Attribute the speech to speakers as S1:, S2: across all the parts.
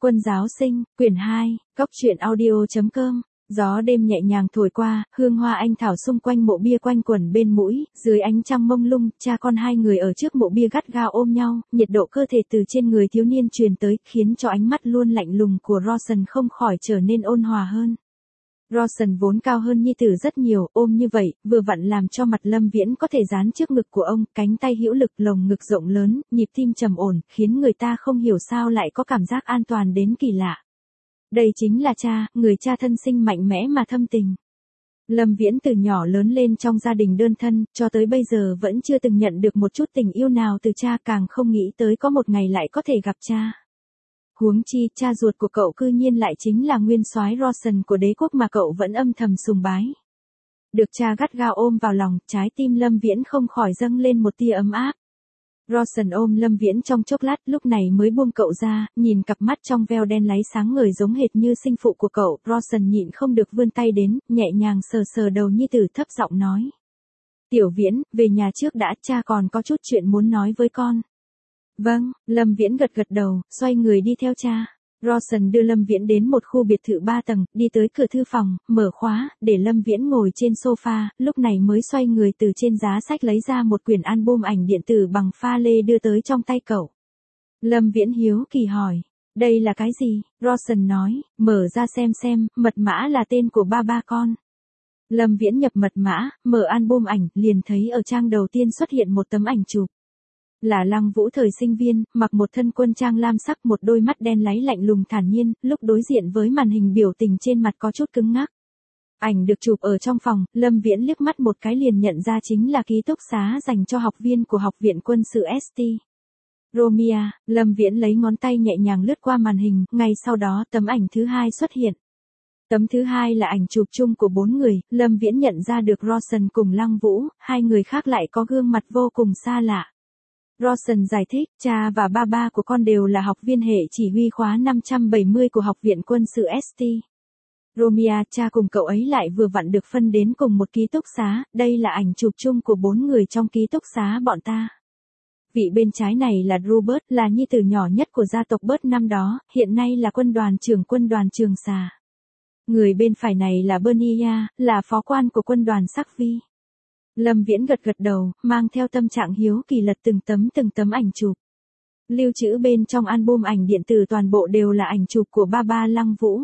S1: Quân giáo sinh, quyển 2, Cóc truyện audio.com. Gió đêm nhẹ nhàng thổi qua, hương hoa anh thảo xung quanh mộ bia quanh quẩn bên mũi, dưới ánh trăng mông lung, cha con hai người ở trước mộ bia gắt gao ôm nhau, nhiệt độ cơ thể từ trên người thiếu niên truyền tới, khiến cho ánh mắt luôn lạnh lùng của Rawson không khỏi trở nên ôn hòa hơn. Rawson vốn cao hơn nhi tử rất nhiều, ôm như vậy, vừa vặn làm cho mặt Lâm Viễn có thể dán trước ngực của ông, cánh tay hữu lực, lồng ngực rộng lớn, nhịp tim trầm ổn, khiến người ta không hiểu sao lại có cảm giác an toàn đến kỳ lạ. Đây chính là cha, người cha thân sinh mạnh mẽ mà thâm tình. Lâm Viễn từ nhỏ lớn lên trong gia đình đơn thân, cho tới bây giờ vẫn chưa từng nhận được một chút tình yêu nào từ cha, càng không nghĩ tới có một ngày lại có thể gặp cha. Huống chi, cha ruột của cậu cư nhiên lại chính là nguyên soái Rawson của đế quốc mà cậu vẫn âm thầm sùng bái. Được cha gắt gao ôm vào lòng, trái tim Lâm Viễn không khỏi dâng lên một tia ấm áp. Rawson ôm Lâm Viễn trong chốc lát, lúc này mới buông cậu ra, nhìn cặp mắt trong veo đen láy sáng ngời giống hệt như sinh phụ của cậu, Rawson nhịn không được vươn tay đến, nhẹ nhàng sờ sờ đầu nhi tử, thấp giọng nói. Tiểu Viễn, về nhà trước đã, cha còn có chút chuyện muốn nói với con. Vâng, Lâm Viễn gật gật đầu, xoay người đi theo cha. Rawson đưa Lâm Viễn đến một khu biệt thự 3 tầng, đi tới cửa thư phòng, mở khóa, để Lâm Viễn ngồi trên sofa, lúc này mới xoay người từ trên giá sách lấy ra một quyển album ảnh điện tử bằng pha lê đưa tới trong tay cậu. Lâm Viễn hiếu kỳ hỏi, đây là cái gì? Rawson nói, mở ra xem, mật mã là tên của ba con. Lâm Viễn nhập mật mã, mở album ảnh, liền thấy ở trang đầu tiên xuất hiện một tấm ảnh chụp. Là Lăng Vũ thời sinh viên, mặc một thân quân trang lam sắc, một đôi mắt đen láy lạnh lùng thản nhiên, lúc đối diện với màn hình biểu tình trên mặt có chút cứng ngắc. Ảnh được chụp ở trong phòng, Lâm Viễn liếc mắt một cái liền nhận ra chính là ký túc xá dành cho học viên của Học viện Quân sự St. Romia. Lâm Viễn lấy ngón tay nhẹ nhàng lướt qua màn hình, ngay sau đó tấm ảnh thứ hai xuất hiện. Tấm thứ hai là ảnh chụp chung của 4 người, Lâm Viễn nhận ra được Rawson cùng Lăng Vũ, hai người khác lại có gương mặt vô cùng xa lạ. Rawson giải thích, cha và ba của con đều là học viên hệ chỉ huy khóa 570 của Học viện Quân sự St. Romia, cha cùng cậu ấy lại vừa vặn được phân đến cùng một ký túc xá, đây là ảnh chụp chung của 4 người trong ký túc xá bọn ta. Vị bên trái này là Robert, là nhi tử nhỏ nhất của gia tộc Bert năm đó, hiện nay là quân đoàn trưởng Trường Xà. Người bên phải này là Bernia, là phó quan của quân đoàn Sắc Vi. Lâm Viễn gật đầu, mang theo tâm trạng hiếu kỳ lật từng tấm ảnh chụp. Lưu trữ bên trong album ảnh điện tử toàn bộ đều là ảnh chụp của ba Lăng Vũ.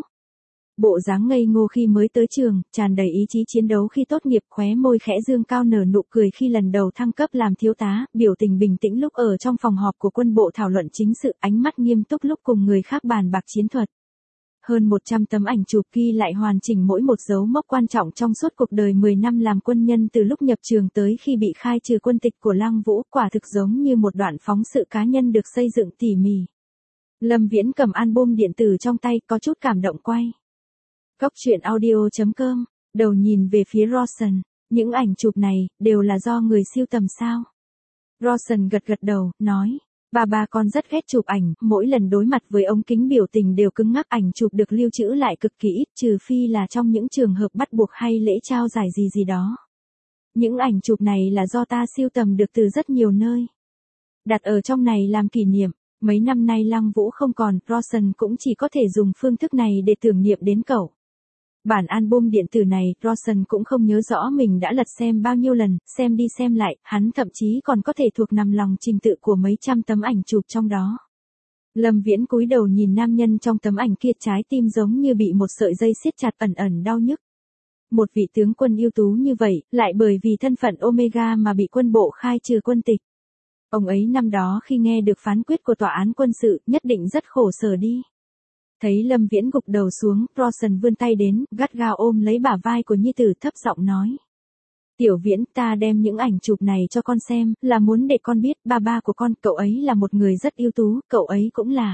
S1: Bộ dáng ngây ngô khi mới tới trường, tràn đầy ý chí chiến đấu khi tốt nghiệp, khóe môi khẽ dương cao nở nụ cười khi lần đầu thăng cấp làm thiếu tá, biểu tình bình tĩnh lúc ở trong phòng họp của quân bộ thảo luận chính sự, ánh mắt nghiêm túc lúc cùng người khác bàn bạc chiến thuật. Hơn 100 tấm ảnh chụp ghi lại hoàn chỉnh mỗi một dấu mốc quan trọng trong suốt cuộc đời 10 năm làm quân nhân, từ lúc nhập trường tới khi bị khai trừ quân tịch của Lăng Vũ, quả thực giống như một đoạn phóng sự cá nhân được xây dựng tỉ mỉ. Lâm Viễn cầm album điện tử trong tay, có chút cảm động quay. Cóc truyện audio.com, đầu nhìn về phía Rawson, những ảnh chụp này, đều là do người sưu tầm sao? Rawson gật đầu, nói. Ba con rất ghét chụp ảnh, mỗi lần đối mặt với ống kính biểu tình đều cứng ngắc, ảnh chụp được lưu trữ lại cực kỳ ít, trừ phi là trong những trường hợp bắt buộc hay lễ trao giải gì đó. Những ảnh chụp này là do ta sưu tầm được từ rất nhiều nơi. Đặt ở trong này làm kỷ niệm, mấy năm nay Lăng Vũ không còn, Rawson cũng chỉ có thể dùng phương thức này để tưởng niệm đến cậu. Bản album điện tử này, Rawson cũng không nhớ rõ mình đã lật xem bao nhiêu lần, xem đi xem lại, hắn thậm chí còn có thể thuộc nằm lòng trình tự của mấy trăm tấm ảnh chụp trong đó. Lâm Viễn cúi đầu nhìn nam nhân trong tấm ảnh kia, trái tim giống như bị một sợi dây siết chặt, ẩn đau nhức. Một vị tướng quân ưu tú như vậy, lại bởi vì thân phận Omega mà bị quân bộ khai trừ quân tịch. Ông ấy năm đó khi nghe được phán quyết của tòa án quân sự, nhất định rất khổ sở đi. Thấy Lâm Viễn gục đầu xuống, Rawson vươn tay đến, gắt gao ôm lấy bả vai của nhi tử, thấp giọng nói. Tiểu Viễn, ta đem những ảnh chụp này cho con xem, là muốn để con biết, ba của con, cậu ấy là một người rất ưu tú, cậu ấy cũng là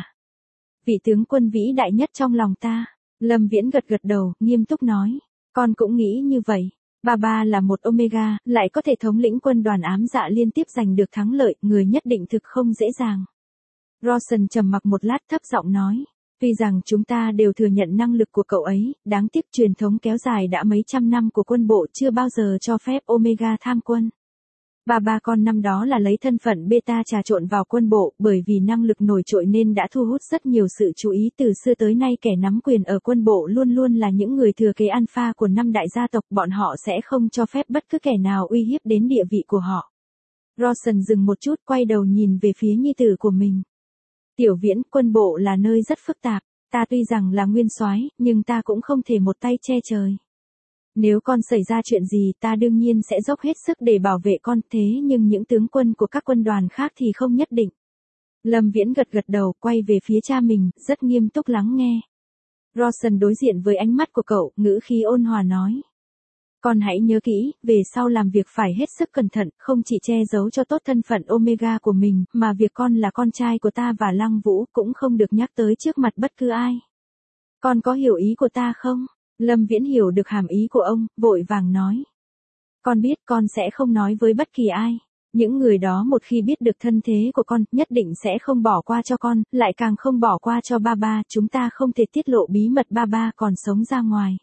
S1: vị tướng quân vĩ đại nhất trong lòng ta. Lâm Viễn gật đầu, nghiêm túc nói. Con cũng nghĩ như vậy. Ba là một Omega, lại có thể thống lĩnh quân đoàn ám dạ liên tiếp giành được thắng lợi, người nhất định thực không dễ dàng. Rawson trầm mặc một lát, thấp giọng nói. Tuy rằng chúng ta đều thừa nhận năng lực của cậu ấy, đáng tiếc truyền thống kéo dài đã mấy trăm năm của quân bộ chưa bao giờ cho phép Omega tham quân. Ba con năm đó là lấy thân phận beta trà trộn vào quân bộ, bởi vì năng lực nổi trội nên đã thu hút rất nhiều sự chú ý. Từ xưa tới nay kẻ nắm quyền ở quân bộ luôn luôn là những người thừa kế alpha của năm đại gia tộc, bọn họ sẽ không cho phép bất cứ kẻ nào uy hiếp đến địa vị của họ. Rawson dừng một chút, quay đầu nhìn về phía nhi tử của mình. Tiểu Viễn, quân bộ là nơi rất phức tạp, ta tuy rằng là nguyên soái, nhưng ta cũng không thể một tay che trời. Nếu con xảy ra chuyện gì ta đương nhiên sẽ dốc hết sức để bảo vệ con, thế nhưng những tướng quân của các quân đoàn khác thì không nhất định. Lâm Viễn gật gật đầu, quay về phía cha mình, rất nghiêm túc lắng nghe. Rawson đối diện với ánh mắt của cậu, ngữ khí ôn hòa nói. Con hãy nhớ kỹ, về sau làm việc phải hết sức cẩn thận, không chỉ che giấu cho tốt thân phận Omega của mình, mà việc con là con trai của ta và Lăng Vũ cũng không được nhắc tới trước mặt bất cứ ai. Con có hiểu ý của ta không? Lâm Viễn hiểu được hàm ý của ông, vội vàng nói. Con biết con sẽ không nói với bất kỳ ai. Những người đó một khi biết được thân thế của con, nhất định sẽ không bỏ qua cho con, lại càng không bỏ qua cho ba, chúng ta không thể tiết lộ bí mật ba còn sống ra ngoài.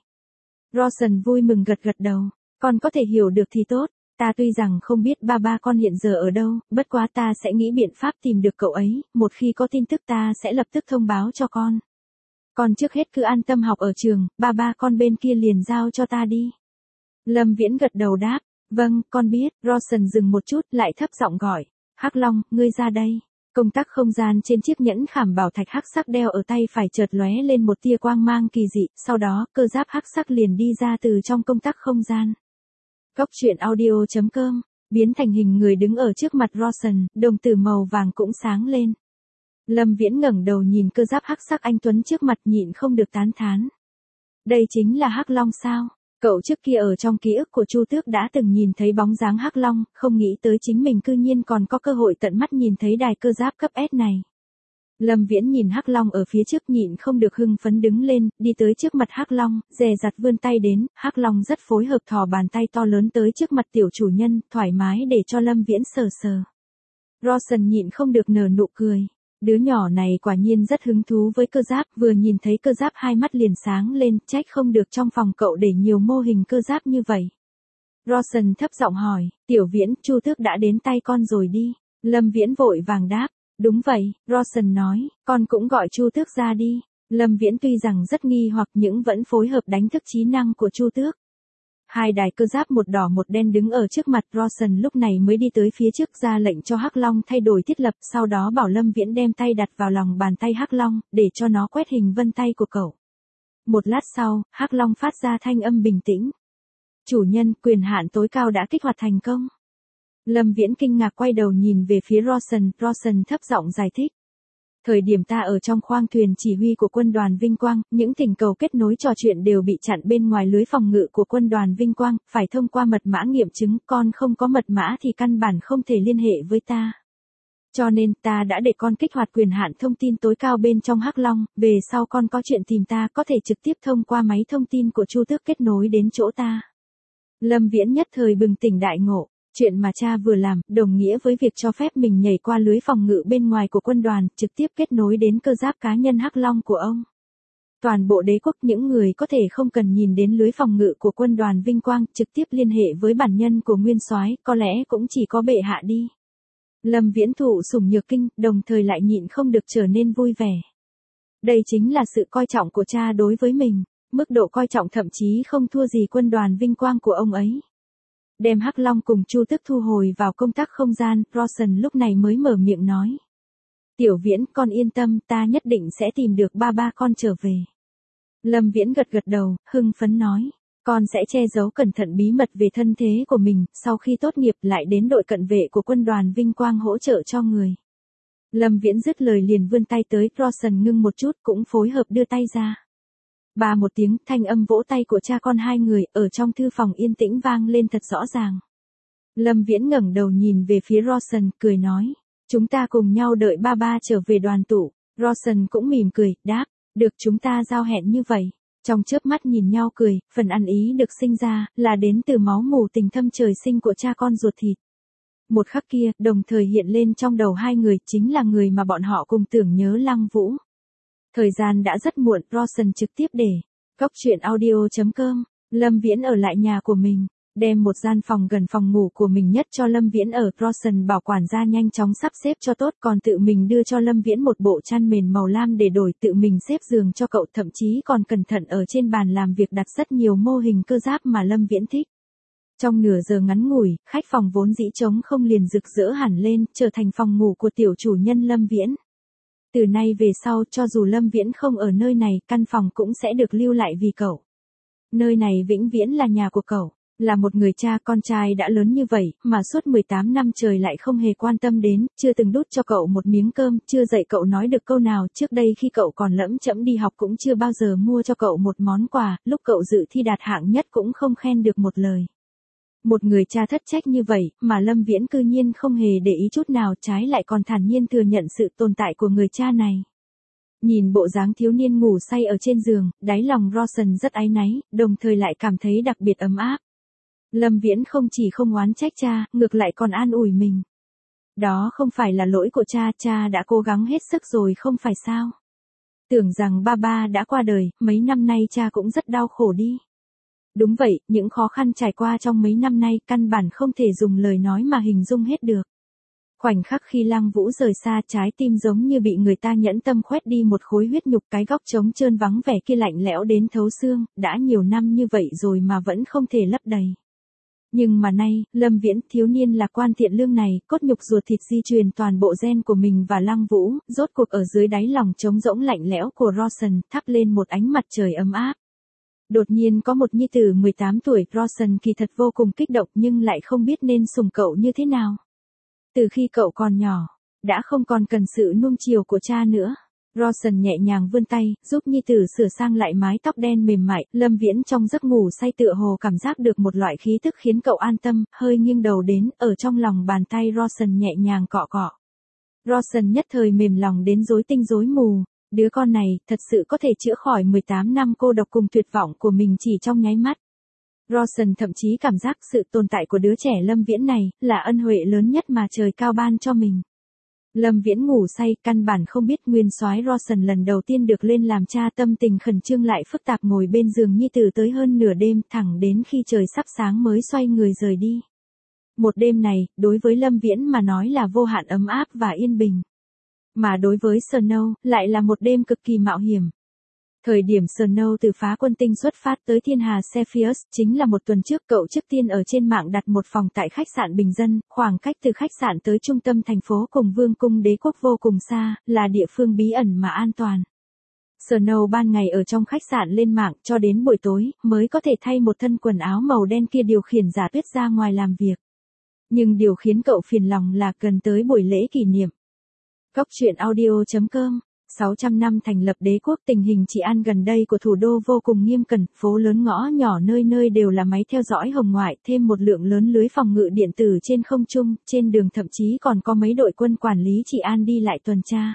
S1: Rawson vui mừng gật gật đầu, con có thể hiểu được thì tốt, ta tuy rằng không biết ba con hiện giờ ở đâu, bất quá ta sẽ nghĩ biện pháp tìm được cậu ấy, một khi có tin tức ta sẽ lập tức thông báo cho con. Con trước hết cứ an tâm học ở trường, ba con bên kia liền giao cho ta đi. Lâm Viễn gật đầu đáp, vâng, con biết. Rawson dừng một chút, lại thấp giọng gọi, Hắc Long, ngươi ra đây. Công tắc không gian trên chiếc nhẫn khảm bảo thạch hắc sắc đeo ở tay phải chợt lóe lên một tia quang mang kỳ dị, sau đó, cơ giáp hắc sắc liền đi ra từ trong công tắc không gian. Góc truyện audio.com, biến thành hình người đứng ở trước mặt Rawson, đồng tử màu vàng cũng sáng lên. Lâm Viễn ngẩng đầu nhìn cơ giáp hắc sắc anh tuấn trước mặt, nhịn không được tán thán. Đây chính là Hắc Long sao? Cậu trước kia ở trong ký ức của Chu Tước đã từng nhìn thấy bóng dáng Hắc Long, không nghĩ tới chính mình cư nhiên còn có cơ hội tận mắt nhìn thấy đài cơ giáp cấp S này. Lâm Viễn nhìn Hắc Long ở phía trước, nhịn không được hưng phấn đứng lên, đi tới trước mặt Hắc Long, dè dặt vươn tay đến, Hắc Long rất phối hợp thò bàn tay to lớn tới trước mặt tiểu chủ nhân, thoải mái để cho Lâm Viễn sờ sờ. Rawson nhịn không được nở nụ cười. Đứa nhỏ này quả nhiên rất hứng thú với cơ giáp, vừa nhìn thấy cơ giáp hai mắt liền sáng lên, trách không được trong phòng cậu để nhiều mô hình cơ giáp như vậy. Rawson thấp giọng hỏi, Tiểu Viễn, Chu Tước đã đến tay con rồi đi. Lâm Viễn vội vàng đáp, đúng vậy. Rawson nói, con cũng gọi Chu Tước ra đi. Lâm Viễn tuy rằng rất nghi hoặc nhưng vẫn phối hợp đánh thức trí năng của Chu Tước. Hai đài cơ giáp một đỏ một đen đứng ở trước mặt Rawson, lúc này mới đi tới phía trước ra lệnh cho Hắc Long thay đổi thiết lập, sau đó bảo Lâm Viễn đem tay đặt vào lòng bàn tay Hắc Long, để cho nó quét hình vân tay của cậu. Một lát sau, Hắc Long phát ra thanh âm bình tĩnh. Chủ nhân, quyền hạn tối cao đã kích hoạt thành công. Lâm Viễn kinh ngạc quay đầu nhìn về phía Rawson thấp giọng giải thích. Thời điểm ta ở trong khoang thuyền chỉ huy của quân đoàn Vinh Quang, những thỉnh cầu kết nối trò chuyện đều bị chặn bên ngoài lưới phòng ngự của quân đoàn Vinh Quang, phải thông qua mật mã nghiệm chứng, con không có mật mã thì căn bản không thể liên hệ với ta. Cho nên ta đã để con kích hoạt quyền hạn thông tin tối cao bên trong Hắc Long, về sau con có chuyện tìm ta có thể trực tiếp thông qua máy thông tin của Chu Tước kết nối đến chỗ ta. Lâm Viễn nhất thời bừng tỉnh đại ngộ. Chuyện mà cha vừa làm, đồng nghĩa với việc cho phép mình nhảy qua lưới phòng ngự bên ngoài của quân đoàn, trực tiếp kết nối đến cơ giáp cá nhân Hắc Long của ông. Toàn bộ đế quốc những người có thể không cần nhìn đến lưới phòng ngự của quân đoàn Vinh Quang, trực tiếp liên hệ với bản nhân của nguyên soái, có lẽ cũng chỉ có bệ hạ đi. Lâm Viễn thụ sủng nhược kinh, đồng thời lại nhịn không được trở nên vui vẻ. Đây chính là sự coi trọng của cha đối với mình, mức độ coi trọng thậm chí không thua gì quân đoàn Vinh Quang của ông ấy. Đem Hắc Long cùng Chu Tước thu hồi vào công tắc không gian, Rawson lúc này mới mở miệng nói. Tiểu Viễn, con yên tâm, ta nhất định sẽ tìm được ba con trở về. Lâm Viễn gật gật đầu, hưng phấn nói. Con sẽ che giấu cẩn thận bí mật về thân thế của mình, sau khi tốt nghiệp lại đến đội cận vệ của quân đoàn Vinh Quang hỗ trợ cho người. Lâm Viễn dứt lời liền vươn tay tới, Rawson ngưng một chút cũng phối hợp đưa tay ra. Ba một tiếng, thanh âm vỗ tay của cha con hai người ở trong thư phòng yên tĩnh vang lên thật rõ ràng. Lâm Viễn ngẩng đầu nhìn về phía Rawson, cười nói, chúng ta cùng nhau đợi ba trở về đoàn tụ. Rawson cũng mỉm cười, đáp, được, chúng ta giao hẹn như vậy. Trong chớp mắt nhìn nhau cười, phần ăn ý được sinh ra là đến từ máu mủ tình thâm trời sinh của cha con ruột thịt. Một khắc kia, đồng thời hiện lên trong đầu hai người, chính là người mà bọn họ cùng tưởng nhớ, Lăng Vũ. Thời gian đã rất muộn, Rawson trực tiếp để. Góc truyện audio.com, Lâm Viễn ở lại nhà của mình. Đem một gian phòng gần phòng ngủ của mình nhất cho Lâm Viễn ở, Rawson bảo quản gia nhanh chóng sắp xếp cho tốt, còn tự mình đưa cho Lâm Viễn một bộ chăn mền màu lam để đổi, tự mình xếp giường cho cậu, thậm chí còn cẩn thận ở trên bàn làm việc đặt rất nhiều mô hình cơ giáp mà Lâm Viễn thích. Trong nửa giờ ngắn ngủi, khách phòng vốn dĩ trống không liền rực rỡ hẳn lên, trở thành phòng ngủ của tiểu chủ nhân Lâm Viễn. Từ nay về sau, cho dù Lâm Viễn không ở nơi này, căn phòng cũng sẽ được lưu lại vì cậu. Nơi này vĩnh viễn là nhà của cậu. Là một người cha, con trai đã lớn như vậy, mà suốt 18 năm trời lại không hề quan tâm đến, chưa từng đút cho cậu một miếng cơm, chưa dạy cậu nói được câu nào, trước đây khi cậu còn lẫm chẫm đi học cũng chưa bao giờ mua cho cậu một món quà, lúc cậu dự thi đạt hạng nhất cũng không khen được một lời. Một người cha thất trách như vậy, mà Lâm Viễn cư nhiên không hề để ý chút nào, trái lại còn thản nhiên thừa nhận sự tồn tại của người cha này. Nhìn bộ dáng thiếu niên ngủ say ở trên giường, đáy lòng Rawson rất áy náy, đồng thời lại cảm thấy đặc biệt ấm áp. Lâm Viễn không chỉ không oán trách cha, ngược lại còn an ủi mình. Đó không phải là lỗi của cha, cha đã cố gắng hết sức rồi không phải sao. Tưởng rằng ba đã qua đời, mấy năm nay cha cũng rất đau khổ đi. Đúng vậy, những khó khăn trải qua trong mấy năm nay căn bản không thể dùng lời nói mà hình dung hết được. Khoảnh khắc khi Lăng Vũ rời xa, trái tim giống như bị người ta nhẫn tâm khoét đi một khối huyết nhục, cái góc trống trơn vắng vẻ kia lạnh lẽo đến thấu xương, đã nhiều năm như vậy rồi mà vẫn không thể lấp đầy. Nhưng mà nay, Lâm Viễn, thiếu niên lạc quan thiện lương này, cốt nhục ruột thịt di truyền toàn bộ gen của mình và Lăng Vũ, rốt cuộc ở dưới đáy lòng trống rỗng lạnh lẽo của Rawson, thắp lên một ánh mặt trời ấm áp. Đột nhiên có một nhi tử 18 tuổi, Rawson kỳ thật vô cùng kích động nhưng lại không biết nên sủng cậu như thế nào. Từ khi cậu còn nhỏ, đã không còn cần sự nuông chiều của cha nữa. Rawson nhẹ nhàng vươn tay, giúp nhi tử sửa sang lại mái tóc đen mềm mại, Lâm Viễn trong giấc ngủ say tựa hồ cảm giác được một loại khí tức khiến cậu an tâm, hơi nghiêng đầu đến, ở trong lòng bàn tay Rawson nhẹ nhàng cọ cọ. Rawson nhất thời mềm lòng đến rối tinh rối mù, đứa con này thật sự có thể chữa khỏi 18 năm cô độc cùng tuyệt vọng của mình chỉ trong nháy mắt. Rawson thậm chí cảm giác sự tồn tại của đứa trẻ Lâm Viễn này là ân huệ lớn nhất mà trời cao ban cho mình. Lâm Viễn ngủ say, căn bản không biết nguyên soái Rawson lần đầu tiên được lên làm cha tâm tình khẩn trương lại phức tạp ngồi bên giường nhi tử tới hơn nửa đêm, thẳng đến khi trời sắp sáng mới xoay người rời đi. Một đêm này, đối với Lâm Viễn mà nói là vô hạn ấm áp và yên bình. Mà đối với Snow, lại là một đêm cực kỳ mạo hiểm. Thời điểm Snow từ phá quân tinh xuất phát tới thiên hà Cepheus, chính là một tuần trước, cậu trước tiên ở trên mạng đặt một phòng tại khách sạn bình dân, khoảng cách từ khách sạn tới trung tâm thành phố cùng vương cung đế quốc vô cùng xa, là địa phương bí ẩn mà an toàn. Snow ban ngày ở trong khách sạn lên mạng, cho đến buổi tối, mới có thể thay một thân quần áo màu đen kia điều khiển Giả Tuyết ra ngoài làm việc. Nhưng điều khiến cậu phiền lòng là gần tới buổi lễ kỷ niệm. Góc truyện audio.com 600 năm thành lập đế quốc, tình hình trị an gần đây của thủ đô vô cùng nghiêm cẩn, phố lớn ngõ nhỏ nơi nơi đều là máy theo dõi hồng ngoại, thêm một lượng lớn lưới phòng ngự điện tử trên không trung, trên đường thậm chí còn có mấy đội quân quản lý trị an đi lại tuần tra.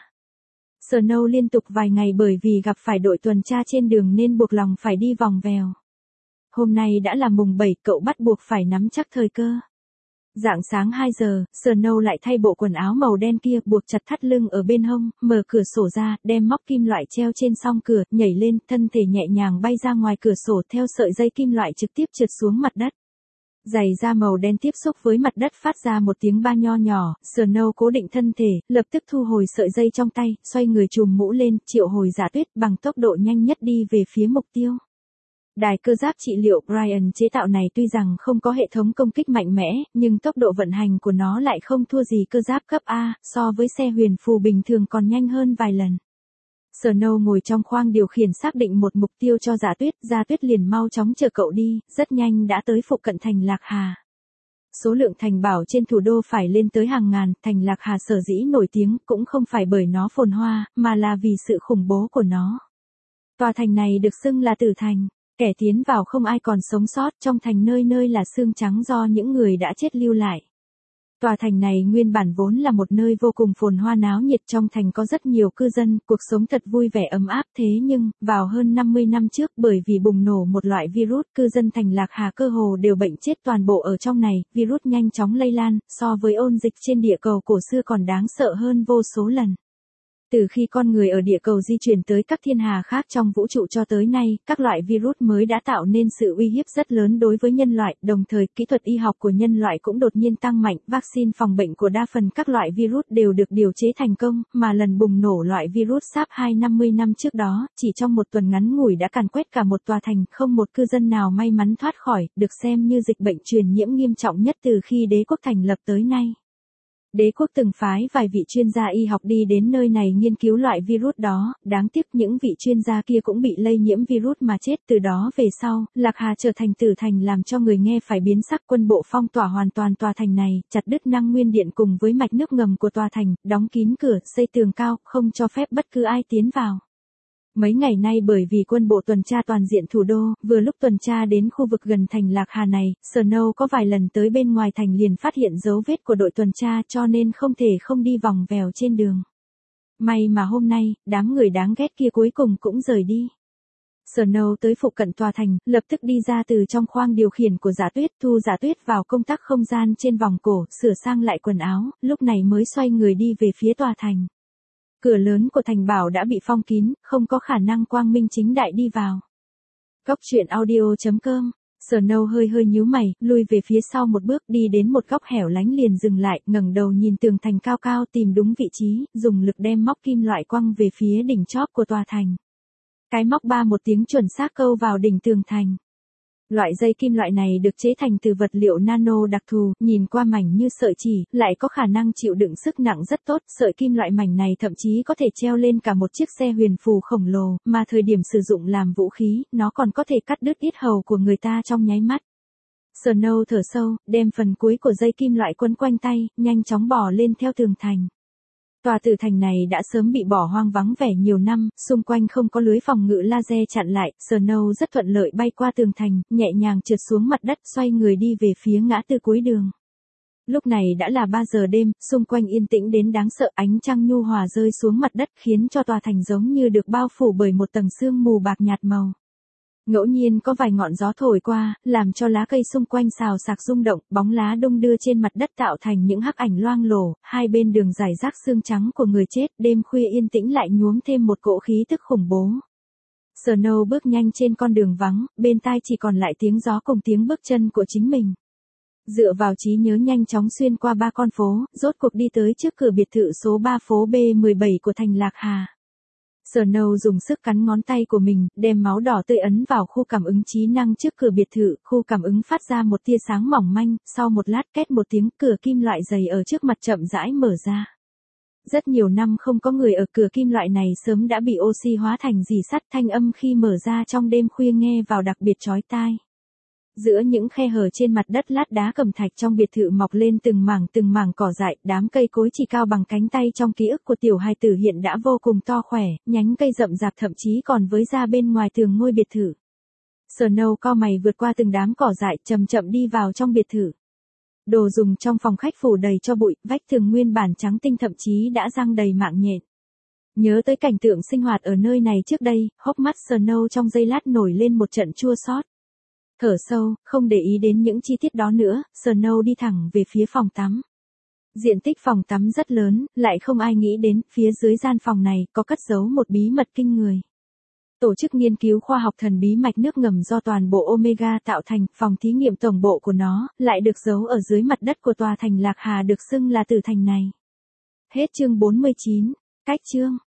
S1: Snow liên tục vài ngày bởi vì gặp phải đội tuần tra trên đường nên buộc lòng phải đi vòng vèo. Hôm nay đã là mùng 7, cậu bắt buộc phải nắm chắc thời cơ. Rạng sáng 2 giờ, Snow lại thay bộ quần áo màu đen kia, buộc chặt thắt lưng ở bên hông, mở cửa sổ ra, đem móc kim loại treo trên song cửa, nhảy lên, thân thể nhẹ nhàng bay ra ngoài cửa sổ theo sợi dây kim loại trực tiếp trượt xuống mặt đất. Giày da màu đen tiếp xúc với mặt đất phát ra một tiếng ba nho nhỏ, Snow cố định thân thể, lập tức thu hồi sợi dây trong tay, xoay người trùm mũ lên, triệu hồi Giả Tuyết bằng tốc độ nhanh nhất đi về phía mục tiêu. Đài cơ giáp trị liệu Brian chế tạo này tuy rằng không có hệ thống công kích mạnh mẽ, nhưng tốc độ vận hành của nó lại không thua gì cơ giáp cấp A, so với xe huyền phù bình thường còn nhanh hơn vài lần. Snow ngồi trong khoang điều khiển xác định một mục tiêu cho Giả Tuyết liền mau chóng chờ cậu đi, rất nhanh đã tới phụ cận thành Lạc Hà. Số lượng thành bảo trên thủ đô phải lên tới hàng ngàn, thành Lạc Hà sở dĩ nổi tiếng cũng không phải bởi nó phồn hoa, mà là vì sự khủng bố của nó. Tòa thành này được xưng là Tử Thành. Kẻ tiến vào không ai còn sống sót, trong thành nơi nơi là xương trắng do những người đã chết lưu lại. Tòa thành này nguyên bản vốn là một nơi vô cùng phồn hoa náo nhiệt, trong thành có rất nhiều cư dân, cuộc sống thật vui vẻ ấm áp, thế nhưng, vào hơn 50 năm trước bởi vì bùng nổ một loại virus, cư dân thành Lạc Hà cơ hồ đều bệnh chết toàn bộ ở trong này, virus nhanh chóng lây lan, so với ôn dịch trên địa cầu cổ xưa còn đáng sợ hơn vô số lần. Từ khi con người ở địa cầu di chuyển tới các thiên hà khác trong vũ trụ cho tới nay, các loại virus mới đã tạo nên sự uy hiếp rất lớn đối với nhân loại, đồng thời kỹ thuật y học của nhân loại cũng đột nhiên tăng mạnh, vaccine phòng bệnh của đa phần các loại virus đều được điều chế thành công, mà lần bùng nổ loại virus SARS-2 50 năm trước đó, chỉ trong một tuần ngắn ngủi đã càn quét cả một tòa thành, không một cư dân nào may mắn thoát khỏi, được xem như dịch bệnh truyền nhiễm nghiêm trọng nhất từ khi đế quốc thành lập tới nay. Đế quốc từng phái vài vị chuyên gia y học đi đến nơi này nghiên cứu loại virus đó, đáng tiếc những vị chuyên gia kia cũng bị lây nhiễm virus mà chết. Từ đó về sau, Lạc Hà trở thành tử thành làm cho người nghe phải biến sắc. Quân bộ phong tỏa hoàn toàn tòa thành này, chặt đứt năng nguyên điện cùng với mạch nước ngầm của tòa thành, đóng kín cửa, xây tường cao, không cho phép bất cứ ai tiến vào. Mấy ngày nay bởi vì quân bộ tuần tra toàn diện thủ đô, vừa lúc tuần tra đến khu vực gần thành Lạc Hà này, Snow có vài lần tới bên ngoài thành liền phát hiện dấu vết của đội tuần tra cho nên không thể không đi vòng vèo trên đường. May mà hôm nay, đám người đáng ghét kia cuối cùng cũng rời đi. Snow tới phụ cận tòa thành, lập tức đi ra từ trong khoang điều khiển của Giả Tuyết, thu Giả Tuyết vào công tắc không gian trên vòng cổ, sửa sang lại quần áo, lúc này mới xoay người đi về phía tòa thành. Cửa lớn của thành bảo đã bị phong kín, không có khả năng quang minh chính đại đi vào. Góc truyện audio.com. Snow hơi nhíu mày, lui về phía sau một bước, đi đến một góc hẻo lánh liền dừng lại, ngẩng đầu nhìn tường thành cao cao tìm đúng vị trí, dùng lực đem móc kim loại quăng về phía đỉnh chóp của tòa thành. Cái móc ba một tiếng chuẩn xác câu vào đỉnh tường thành. Loại dây kim loại này được chế thành từ vật liệu nano đặc thù, nhìn qua mảnh như sợi chỉ, lại có khả năng chịu đựng sức nặng rất tốt. Sợi kim loại mảnh này thậm chí có thể treo lên cả một chiếc xe huyền phù khổng lồ, mà thời điểm sử dụng làm vũ khí, nó còn có thể cắt đứt yết hầu của người ta trong nháy mắt. Snow thở sâu, đem phần cuối của dây kim loại quấn quanh tay, nhanh chóng bò lên theo tường thành. Tòa tử thành này đã sớm bị bỏ hoang vắng vẻ nhiều năm, xung quanh không có lưới phòng ngự laser chặn lại, Snow rất thuận lợi bay qua tường thành, nhẹ nhàng trượt xuống mặt đất, xoay người đi về phía ngã tư cuối đường. Lúc này đã là 3 giờ đêm, xung quanh yên tĩnh đến đáng sợ, ánh trăng nhu hòa rơi xuống mặt đất khiến cho tòa thành giống như được bao phủ bởi một tầng sương mù bạc nhạt màu. Ngẫu nhiên có vài ngọn gió thổi qua, làm cho lá cây xung quanh xào xạc rung động, bóng lá đung đưa trên mặt đất tạo thành những hắc ảnh loang lổ, hai bên đường rải rác xương trắng của người chết, đêm khuya yên tĩnh lại nhuốm thêm một cỗ khí tức khủng bố. Snow bước nhanh trên con đường vắng, bên tai chỉ còn lại tiếng gió cùng tiếng bước chân của chính mình. Dựa vào trí nhớ nhanh chóng xuyên qua 3 con phố, rốt cuộc đi tới trước cửa biệt thự số 3 phố B17 của thành Lạc Hà. Snow dùng sức cắn ngón tay của mình, đem máu đỏ tươi ấn vào khu cảm ứng trí năng trước cửa biệt thự, khu cảm ứng phát ra một tia sáng mỏng manh, sau một lát két một tiếng, cửa kim loại dày ở trước mặt chậm rãi mở ra. Rất nhiều năm không có người ở cửa kim loại này sớm đã bị oxy hóa thành rỉ sắt, thanh âm khi mở ra trong đêm khuya nghe vào đặc biệt chói tai. Giữa những khe hở trên mặt đất lát đá cẩm thạch trong biệt thự mọc lên từng mảng cỏ dại, đám cây cối chỉ cao bằng cánh tay trong ký ức của tiểu hài tử hiện đã vô cùng to khỏe, nhánh cây rậm rạp thậm chí còn với ra bên ngoài tường ngôi biệt thự. Snow cau mày vượt qua từng đám cỏ dại, chậm chậm đi vào trong biệt thự. Đồ dùng trong phòng khách phủ đầy cho bụi, vách tường nguyên bản trắng tinh thậm chí đã răng đầy mạng nhện. Nhớ tới cảnh tượng sinh hoạt ở nơi này trước đây, hốc mắt Snow trong giây lát nổi lên một trận chua xót. Thở sâu, không để ý đến những chi tiết đó nữa, Snow đi thẳng về phía phòng tắm. Diện tích phòng tắm rất lớn, lại không ai nghĩ đến, phía dưới gian phòng này có cất giấu một bí mật kinh người. Tổ chức nghiên cứu khoa học thần bí mạch nước ngầm do toàn bộ Omega tạo thành, phòng thí nghiệm tổng bộ của nó, lại được giấu ở dưới mặt đất của tòa thành Lạc Hà được xưng là tử thành này. Hết chương 49, cách chương.